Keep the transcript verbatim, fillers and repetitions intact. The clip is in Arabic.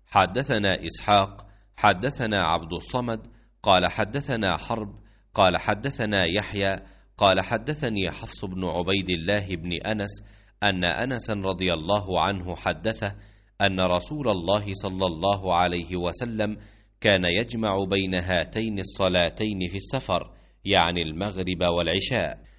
حدثنا إسحاق حدثنا عبد الصمد قال حدثنا حرب قال حدثنا يحيى قال حدثني حفص بن عبيد الله بن أنس أن أنسا رضي الله عنه حدثه أن رسول الله صلى الله عليه وسلم كان يجمع بين هاتين الصلاتين في السفر، يعني المغرب والعشاء،